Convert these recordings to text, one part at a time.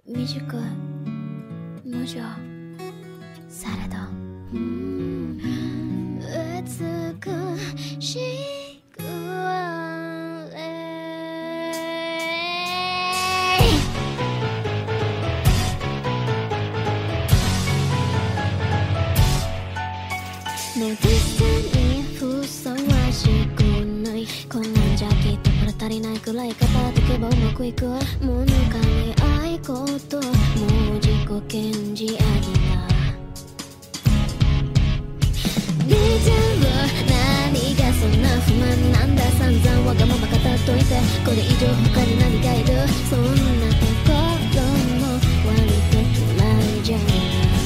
短い無情されど美しくあれ目癖にふさわしくないこんなんじゃきっとこれ足りないくらい片付けばうまくいくもぬかに愛こともう自己顕示あぎたリズム何がそんな不満なんだ散々わがまま語っといてこれ以上他に何がいるそんなところも割と嫌いじゃん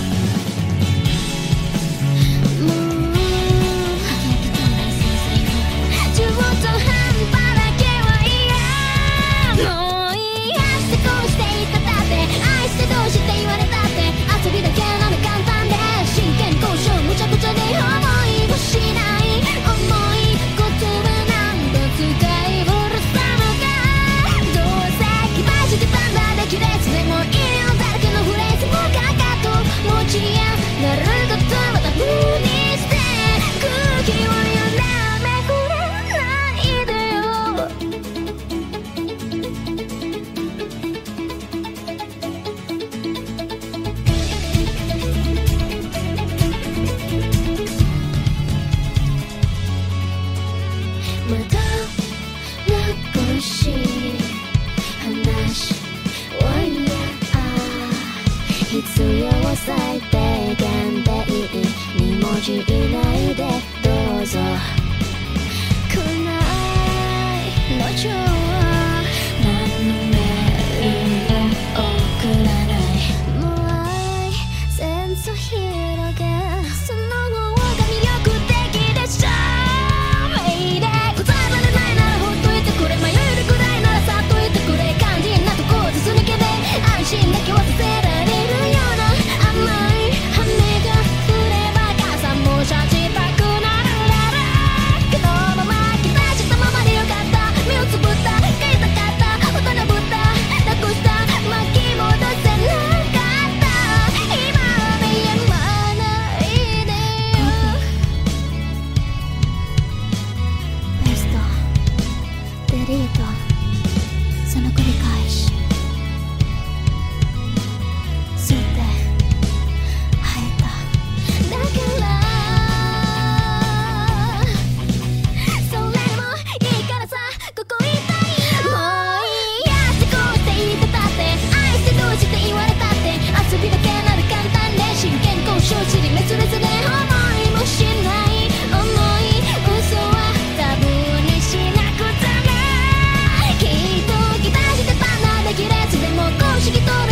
最低限でいい2文字以内でどうぞくないのちょ何のメールも送らないもう愛センス広げその方が魅力的でしょメイで答えられないならほっといてくれ迷えるくらいならさっといてくれ肝心なとこをずす抜けで安心だけはさせられるような甘い羽が降れば傘もシャチたくなるならこのまま期待したままでよかった目をつぶった帰りたかった大人ぶったなくした巻き戻せなかった今は見えまないでよベストデリートその繰り返し吸ってだからそれでもいいからさここいたいよもういいやってこうして言ってたって愛してどうして言われたって遊びだけなら簡単で真剣交渉尻滅裂で思いもしない重い嘘はタブーにしなくちゃねきっと期待してたんだできれずでも公式通る